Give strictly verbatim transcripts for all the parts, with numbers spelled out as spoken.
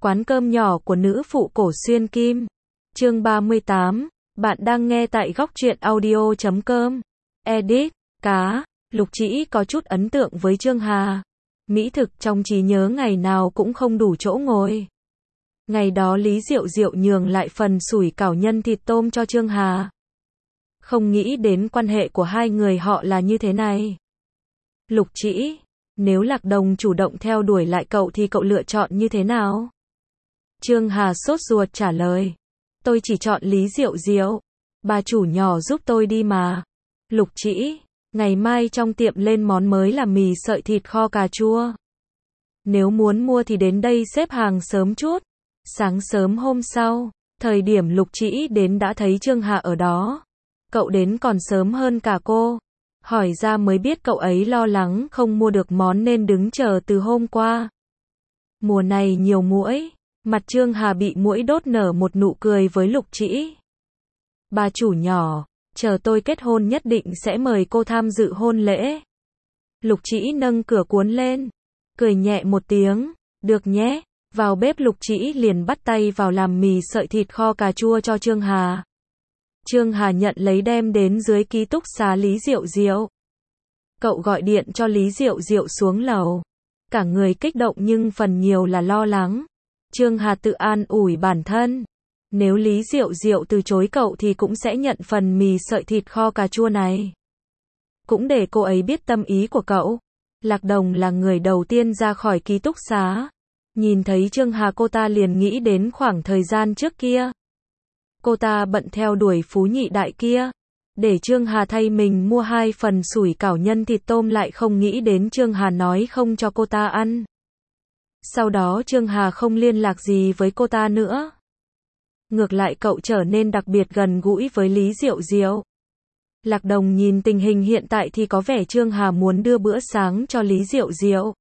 Quán cơm nhỏ của nữ phụ cổ xuyên kim. Chương ba mươi tám. Bạn đang nghe tại góc truyện audio chấm com. Edit. Cá. Lục Trĩ có chút ấn tượng với Trương Hà. Mỹ thực trong trí nhớ ngày nào cũng không đủ chỗ ngồi. Ngày đó Lý Diệu Diệu nhường lại phần sủi cảo nhân thịt tôm cho Trương Hà. Không nghĩ đến quan hệ của hai người họ là như thế này. Lục Trĩ, nếu Lạc Đồng chủ động theo đuổi lại cậu thì cậu lựa chọn như thế nào? Trương Hà sốt ruột trả lời. Tôi chỉ chọn Lý Diệu Diệu. Bà chủ nhỏ giúp tôi đi mà. Lục Trĩ, ngày mai trong tiệm lên món mới là mì sợi thịt kho cà chua. Nếu muốn mua thì đến đây xếp hàng sớm chút. Sáng sớm hôm sau, thời điểm Lục Trĩ đến đã thấy Trương Hà ở đó. Cậu đến còn sớm hơn cả cô. Hỏi ra mới biết cậu ấy lo lắng không mua được món nên đứng chờ từ hôm qua. Mùa này nhiều muỗi. Mặt Trương Hà bị muỗi đốt nở một nụ cười với Lục Trĩ. Bà chủ nhỏ, chờ tôi kết hôn nhất định sẽ mời cô tham dự hôn lễ. Lục Trĩ nâng cửa cuốn lên, cười nhẹ một tiếng, được nhé. Vào bếp Lục Trĩ liền bắt tay vào làm mì sợi thịt kho cà chua cho Trương Hà. Trương Hà nhận lấy đem đến dưới ký túc xá Lý Diệu Diệu. Cậu gọi điện cho Lý Diệu Diệu xuống lầu. Cả người kích động nhưng phần nhiều là lo lắng. Trương Hà tự an ủi bản thân. Nếu Lý Diệu Diệu từ chối cậu thì cũng sẽ nhận phần mì sợi thịt kho cà chua này. Cũng để cô ấy biết tâm ý của cậu. Lạc Đồng là người đầu tiên ra khỏi ký túc xá. Nhìn thấy Trương Hà cô ta liền nghĩ đến khoảng thời gian trước kia. Cô ta bận theo đuổi phú nhị đại kia. Để Trương Hà thay mình mua hai phần sủi cảo nhân thịt tôm lại không nghĩ đến Trương Hà nói không cho cô ta ăn. Sau đó Trương Hà không liên lạc gì với cô ta nữa. Ngược lại cậu trở nên đặc biệt gần gũi với Lý Diệu Diệu. Lạc Đồng nhìn tình hình hiện tại thì có vẻ Trương Hà muốn đưa bữa sáng cho Lý Diệu Diệu.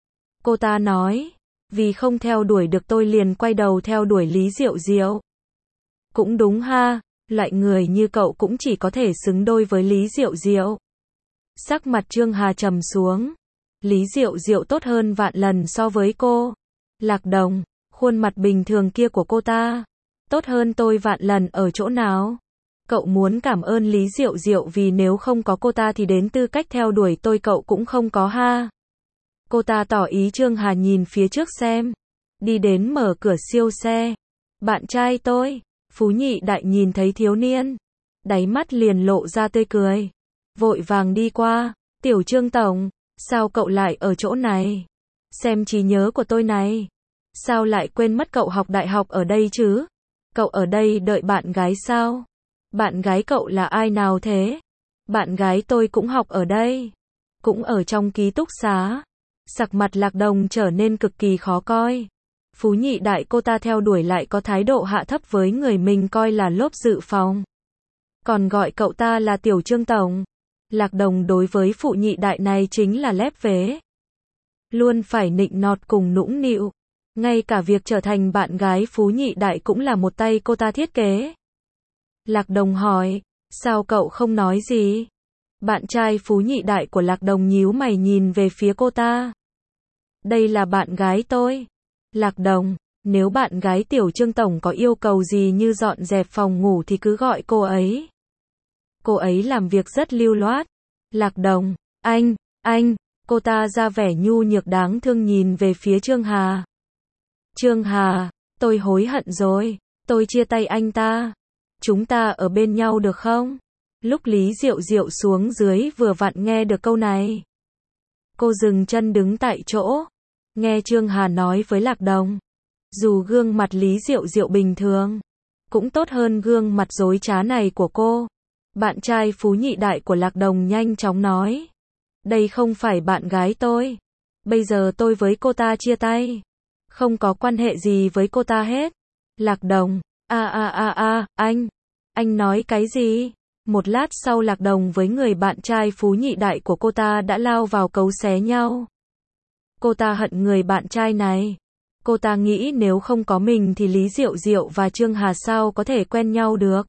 Cô ta nói, vì không theo đuổi được tôi liền quay đầu theo đuổi Lý Diệu Diệu. Cũng đúng ha, loại người như cậu cũng chỉ có thể xứng đôi với Lý Diệu Diệu. Sắc mặt Trương Hà trầm xuống. Lý Diệu Diệu tốt hơn vạn lần so với cô. Lạc Đồng, khuôn mặt bình thường kia của cô ta tốt hơn tôi vạn lần ở chỗ nào? Cậu muốn cảm ơn Lý Diệu Diệu vì nếu không có cô ta thì đến tư cách theo đuổi tôi cậu cũng không có ha. Cô ta tỏ ý. Trương Hà nhìn phía trước xem. Đi đến mở cửa siêu xe. Bạn trai tôi. Phú nhị đại nhìn thấy thiếu niên. Đáy mắt liền lộ ra tươi cười. Vội vàng đi qua. Tiểu Trương tổng. Sao cậu lại ở chỗ này? Xem trí nhớ của tôi này. Sao lại quên mất cậu học đại học ở đây chứ? Cậu ở đây đợi bạn gái sao? Bạn gái cậu là ai nào thế? Bạn gái tôi cũng học ở đây. Cũng ở trong ký túc xá. Sắc mặt Lạc Đồng trở nên cực kỳ khó coi. Phú nhị đại cô ta theo đuổi lại có thái độ hạ thấp với người mình coi là lốp dự phòng. Còn gọi cậu ta là Tiểu Trương tổng. Lạc Đồng đối với phụ nhị đại này chính là lép vế. Luôn phải nịnh nọt cùng nũng nịu. Ngay cả việc trở thành bạn gái Phú nhị đại cũng là một tay cô ta thiết kế. Lạc Đồng hỏi, sao cậu không nói gì? Bạn trai Phú nhị đại của Lạc Đồng nhíu mày nhìn về phía cô ta. Đây là bạn gái tôi. Lạc Đồng, nếu bạn gái Tiểu Trương tổng có yêu cầu gì như dọn dẹp phòng ngủ thì cứ gọi cô ấy. Cô ấy làm việc rất lưu loát. Lạc Đồng, anh, anh, cô ta ra vẻ nhu nhược đáng thương nhìn về phía Trương Hà. Trương Hà, tôi hối hận rồi, tôi chia tay anh ta. Chúng ta ở bên nhau được không? Lúc Lý Diệu Diệu xuống dưới vừa vặn nghe được câu này. Cô dừng chân đứng tại chỗ. Nghe Trương Hà nói với Lạc Đồng. Dù gương mặt Lý Diệu Diệu bình thường, cũng tốt hơn gương mặt dối trá này của cô. Bạn trai Phú nhị đại của Lạc Đồng nhanh chóng nói. Đây không phải bạn gái tôi. Bây giờ tôi với cô ta chia tay. Không có quan hệ gì với cô ta hết. Lạc Đồng, a a a a, anh. Anh nói cái gì? Một lát sau Lạc Đồng với người bạn trai Phú nhị đại của cô ta đã lao vào cấu xé nhau. Cô ta hận người bạn trai này. Cô ta nghĩ nếu không có mình thì Lý Diệu Diệu và Trương Hà sao có thể quen nhau được.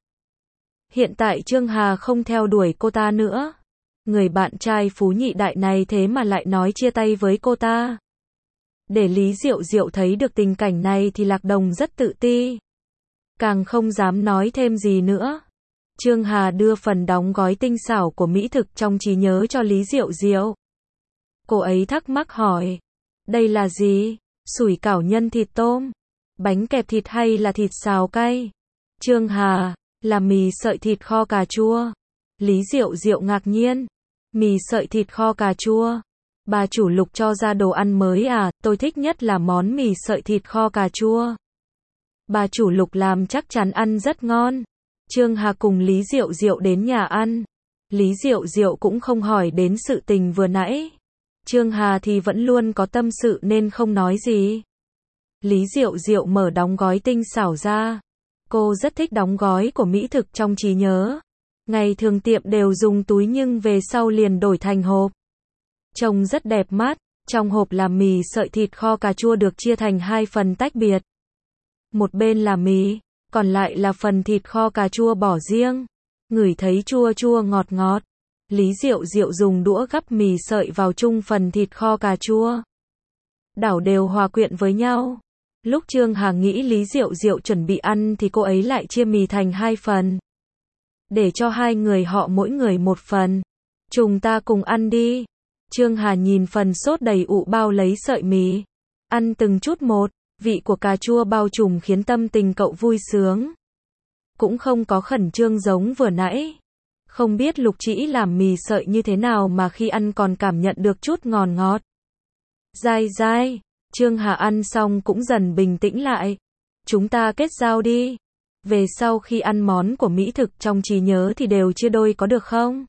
Hiện tại Trương Hà không theo đuổi cô ta nữa. Người bạn trai Phú nhị đại này thế mà lại nói chia tay với cô ta. Để Lý Diệu Diệu thấy được tình cảnh này thì Lạc Đồng rất tự ti. Càng không dám nói thêm gì nữa. Trương Hà đưa phần đóng gói tinh xảo của mỹ thực trong trí nhớ cho Lý Diệu Diệu. Cô ấy thắc mắc hỏi. Đây là gì? Sủi cảo nhân thịt tôm? Bánh kẹp thịt hay là thịt xào cay? Trương Hà, là mì sợi thịt kho cà chua. Lý Diệu Diệu ngạc nhiên. Mì sợi thịt kho cà chua? Bà chủ Lục cho ra đồ ăn mới à? Tôi thích nhất là món mì sợi thịt kho cà chua. Bà chủ Lục làm chắc chắn ăn rất ngon. Trương Hà cùng Lý Diệu Diệu đến nhà ăn. Lý Diệu Diệu cũng không hỏi đến sự tình vừa nãy. Trương Hà thì vẫn luôn có tâm sự nên không nói gì. Lý Diệu Diệu mở đóng gói tinh xảo ra. Cô rất thích đóng gói của mỹ thực trong trí nhớ. Ngày thường tiệm đều dùng túi nhưng về sau liền đổi thành hộp. Trông rất đẹp mắt. Trong hộp là mì sợi thịt kho cà chua được chia thành hai phần tách biệt. Một bên là mì, còn lại là phần thịt kho cà chua bỏ riêng. Ngửi thấy chua chua ngọt ngọt. Lý Diệu Diệu dùng đũa gắp mì sợi vào chung phần thịt kho cà chua. Đảo đều hòa quyện với nhau. Lúc Trương Hà nghĩ Lý Diệu Diệu chuẩn bị ăn thì cô ấy lại chia mì thành hai phần. Để cho hai người họ mỗi người một phần. Chúng ta cùng ăn đi. Trương Hà nhìn phần sốt đầy ụ bao lấy sợi mì. Ăn từng chút một, vị của cà chua bao trùm khiến tâm tình cậu vui sướng. Cũng không có khẩn trương giống vừa nãy. Không biết Lục Trĩ làm mì sợi như thế nào mà khi ăn còn cảm nhận được chút ngọt ngọt. Dai dai, Trương Hà ăn xong cũng dần bình tĩnh lại. Chúng ta kết giao đi. Về sau khi ăn món của mỹ thực trong trí nhớ thì đều chia đôi có được không?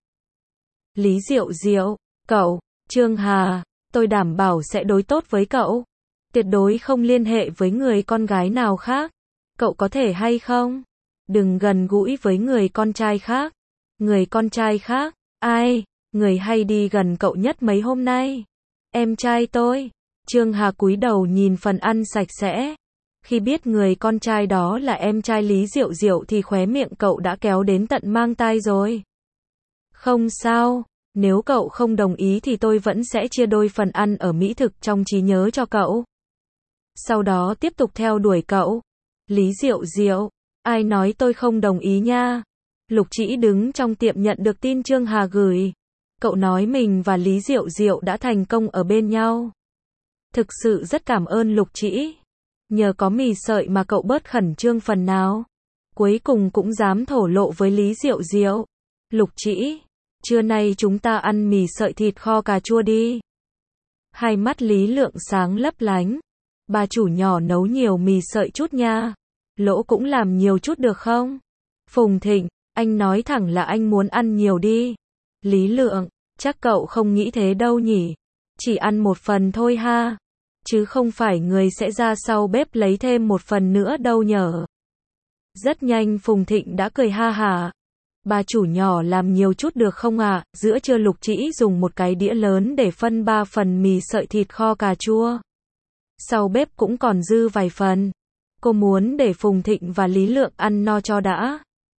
Lý Diệu Diệu, cậu, Trương Hà, tôi đảm bảo sẽ đối tốt với cậu. Tuyệt đối không liên hệ với người con gái nào khác. Cậu có thể hay không? Đừng gần gũi với người con trai khác. Người con trai khác? Ai? Người hay đi gần cậu nhất mấy hôm nay? Em trai tôi. Trương Hà cúi đầu nhìn phần ăn sạch sẽ. Khi biết người con trai đó là em trai Lý Diệu Diệu thì khóe miệng cậu đã kéo đến tận mang tai rồi. Không sao, nếu cậu không đồng ý thì tôi vẫn sẽ chia đôi phần ăn ở mỹ thực trong trí nhớ cho cậu. Sau đó tiếp tục theo đuổi cậu. Lý Diệu Diệu, ai nói tôi không đồng ý nha? Lục Trĩ đứng trong tiệm nhận được tin Trương Hà gửi. Cậu nói mình và Lý Diệu Diệu đã thành công ở bên nhau. Thực sự rất cảm ơn Lục Trĩ. Nhờ có mì sợi mà cậu bớt khẩn trương phần nào. Cuối cùng cũng dám thổ lộ với Lý Diệu Diệu. Lục Trĩ, trưa nay chúng ta ăn mì sợi thịt kho cà chua đi. Hai mắt Lý Lượng sáng lấp lánh. Bà chủ nhỏ nấu nhiều mì sợi chút nha. Lỗ cũng làm nhiều chút được không? Phùng Thịnh, anh nói thẳng là anh muốn ăn nhiều đi. Lý Lượng, chắc cậu không nghĩ thế đâu nhỉ. Chỉ ăn một phần thôi ha. Chứ không phải người sẽ ra sau bếp lấy thêm một phần nữa đâu nhở. Rất nhanh Phùng Thịnh đã cười ha hả. Bà chủ nhỏ làm nhiều chút được không ạ? À? Giữa trưa Lục Trĩ dùng một cái đĩa lớn để phân ba phần mì sợi thịt kho cà chua. Sau bếp cũng còn dư vài phần. Cô muốn để Phùng Thịnh và Lý Lượng ăn no cho đã.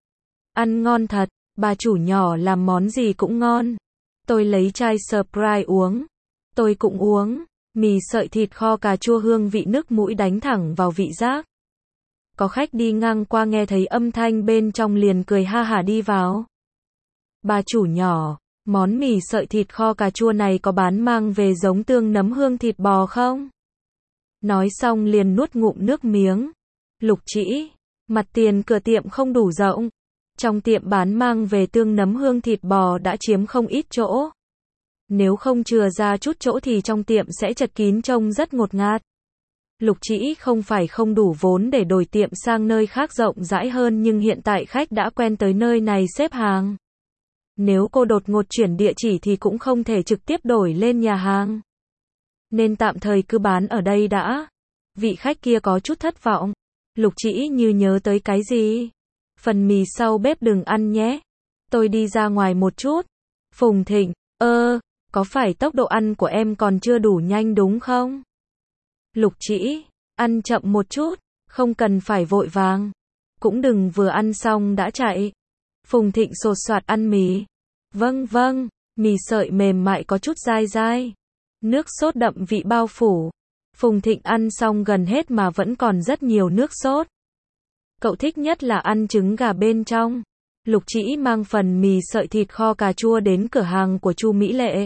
Ăn ngon thật, bà chủ nhỏ làm món gì cũng ngon. Tôi lấy chai Sprite uống. Tôi cũng uống. Mì sợi thịt kho cà chua hương vị nước mũi đánh thẳng vào vị giác. Có khách đi ngang qua nghe thấy âm thanh bên trong liền cười ha hả đi vào. Bà chủ nhỏ, món mì sợi thịt kho cà chua này có bán mang về giống tương nấm hương thịt bò không? Nói xong liền nuốt ngụm nước miếng. Lục Trĩ, mặt tiền cửa tiệm không đủ rộng. Trong tiệm bán mang về tương nấm hương thịt bò đã chiếm không ít chỗ. Nếu không chừa ra chút chỗ thì trong tiệm sẽ chật kín trông rất ngột ngạt. Lục Trĩ không phải không đủ vốn để đổi tiệm sang nơi khác rộng rãi hơn nhưng hiện tại khách đã quen tới nơi này xếp hàng. Nếu cô đột ngột chuyển địa chỉ thì cũng không thể trực tiếp đổi lên nhà hàng. Nên tạm thời cứ bán ở đây đã. Vị khách kia có chút thất vọng. Lục Trĩ như nhớ tới cái gì. Phần mì sau bếp đừng ăn nhé. Tôi đi ra ngoài một chút. Phùng Thịnh, ơ, có phải tốc độ ăn của em còn chưa đủ nhanh đúng không? Lục Trĩ, ăn chậm một chút, không cần phải vội vàng. Cũng đừng vừa ăn xong đã chạy. Phùng Thịnh sột soạt ăn mì. Vâng vâng, mì sợi mềm mại có chút dai dai. Nước sốt đậm vị bao phủ. Phùng Thịnh ăn xong gần hết mà vẫn còn rất nhiều nước sốt. Cậu thích nhất là ăn trứng gà bên trong. Lục Trĩ mang phần mì sợi thịt kho cà chua đến cửa hàng của Chu Mỹ Lệ.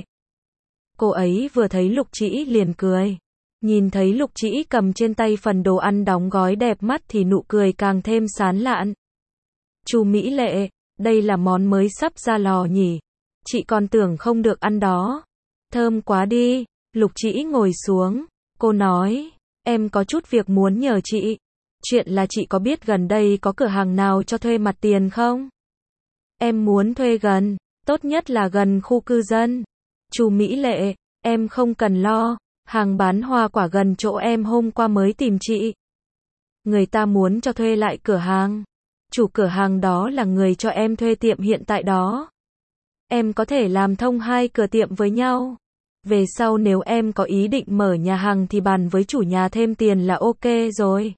Cô ấy vừa thấy Lục Trĩ liền cười. Nhìn thấy Lục Trĩ cầm trên tay phần đồ ăn đóng gói đẹp mắt thì nụ cười càng thêm sán lạn. Chu Mỹ Lệ, đây là món mới sắp ra lò nhỉ? Chị còn tưởng không được ăn đó. Thơm quá đi. Lục Trĩ ngồi xuống. Cô nói, em có chút việc muốn nhờ chị. Chuyện là chị có biết gần đây có cửa hàng nào cho thuê mặt tiền không? Em muốn thuê gần, tốt nhất là gần khu cư dân. Chu Mỹ Lệ, em không cần lo, hàng bán hoa quả gần chỗ em hôm qua mới tìm chị. Người ta muốn cho thuê lại cửa hàng. Chủ cửa hàng đó là người cho em thuê tiệm hiện tại đó. Em có thể làm thông hai cửa tiệm với nhau. Về sau nếu em có ý định mở nhà hàng thì bàn với chủ nhà thêm tiền là ok rồi.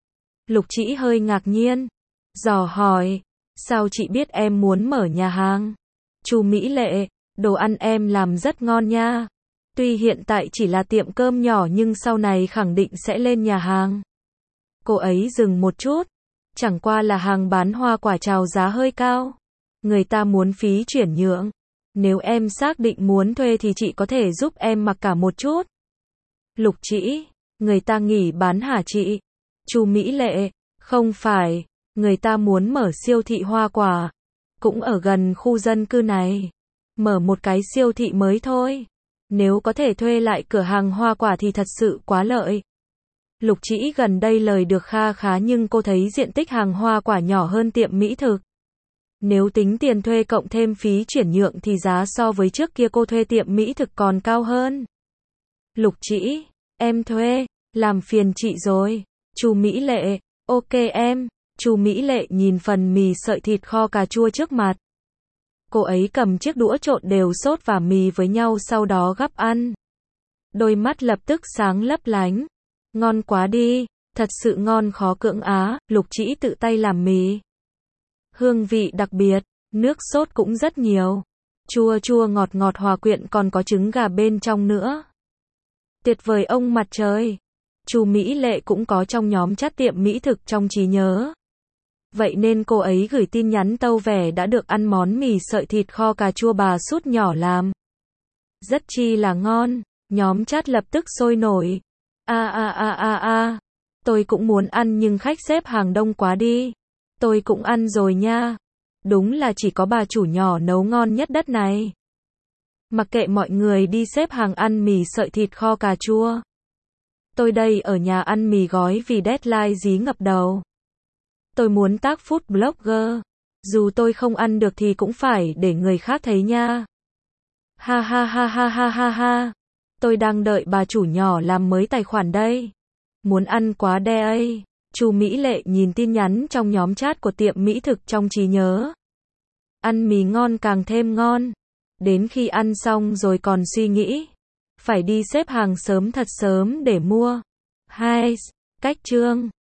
Lục Trĩ hơi ngạc nhiên, dò hỏi, sao chị biết em muốn mở nhà hàng? Chu Mỹ Lệ, đồ ăn em làm rất ngon nha. Tuy hiện tại chỉ là tiệm cơm nhỏ nhưng sau này khẳng định sẽ lên nhà hàng. Cô ấy dừng một chút, chẳng qua là hàng bán hoa quả chào giá hơi cao. Người ta muốn phí chuyển nhượng. Nếu em xác định muốn thuê thì chị có thể giúp em mặc cả một chút. Lục Trĩ, người ta nghỉ bán hả chị? Chu Mỹ Lệ, không phải, người ta muốn mở siêu thị hoa quả, cũng ở gần khu dân cư này. Mở một cái siêu thị mới thôi. Nếu có thể thuê lại cửa hàng hoa quả thì thật sự quá lợi. Lục Trĩ gần đây lời được kha khá nhưng cô thấy diện tích hàng hoa quả nhỏ hơn tiệm mỹ thực. Nếu tính tiền thuê cộng thêm phí chuyển nhượng thì giá so với trước kia cô thuê tiệm mỹ thực còn cao hơn. Lục Trĩ, em thuê, làm phiền chị rồi. Chu Mỹ Lệ, ok em. Chu Mỹ Lệ nhìn phần mì sợi thịt kho cà chua trước mặt. Cô ấy cầm chiếc đũa trộn đều sốt và mì với nhau sau đó gắp ăn. Đôi mắt lập tức sáng lấp lánh. Ngon quá đi, thật sự ngon khó cưỡng á. Lục Trĩ tự tay làm mì. Hương vị đặc biệt, nước sốt cũng rất nhiều. Chua chua ngọt ngọt hòa quyện còn có trứng gà bên trong nữa. Tuyệt vời ông mặt trời. Chu Mỹ Lệ cũng có trong nhóm chat tiệm mỹ thực trong trí nhớ. Vậy nên cô ấy gửi tin nhắn tâu vẻ đã được ăn món mì sợi thịt kho cà chua bà Sút nhỏ làm. Rất chi là ngon, nhóm chat lập tức sôi nổi. A a a a a, tôi cũng muốn ăn nhưng khách xếp hàng đông quá đi. Tôi cũng ăn rồi nha. Đúng là chỉ có bà chủ nhỏ nấu ngon nhất đất này. Mặc kệ mọi người đi xếp hàng ăn mì sợi thịt kho cà chua. Tôi đây ở nhà ăn mì gói vì deadline dí ngập đầu. Tôi muốn tác food blogger. Dù tôi không ăn được thì cũng phải để người khác thấy nha. Ha ha ha ha ha ha ha. Tôi đang đợi bà chủ nhỏ làm mới tài khoản đây. Muốn ăn quá đe ấy. Chu Mỹ Lệ nhìn tin nhắn trong nhóm chat của tiệm mỹ thực trong trí nhớ. Ăn mì ngon càng thêm ngon. Đến khi ăn xong rồi còn suy nghĩ. Phải đi xếp hàng sớm thật sớm để mua. Hai. Cách chương.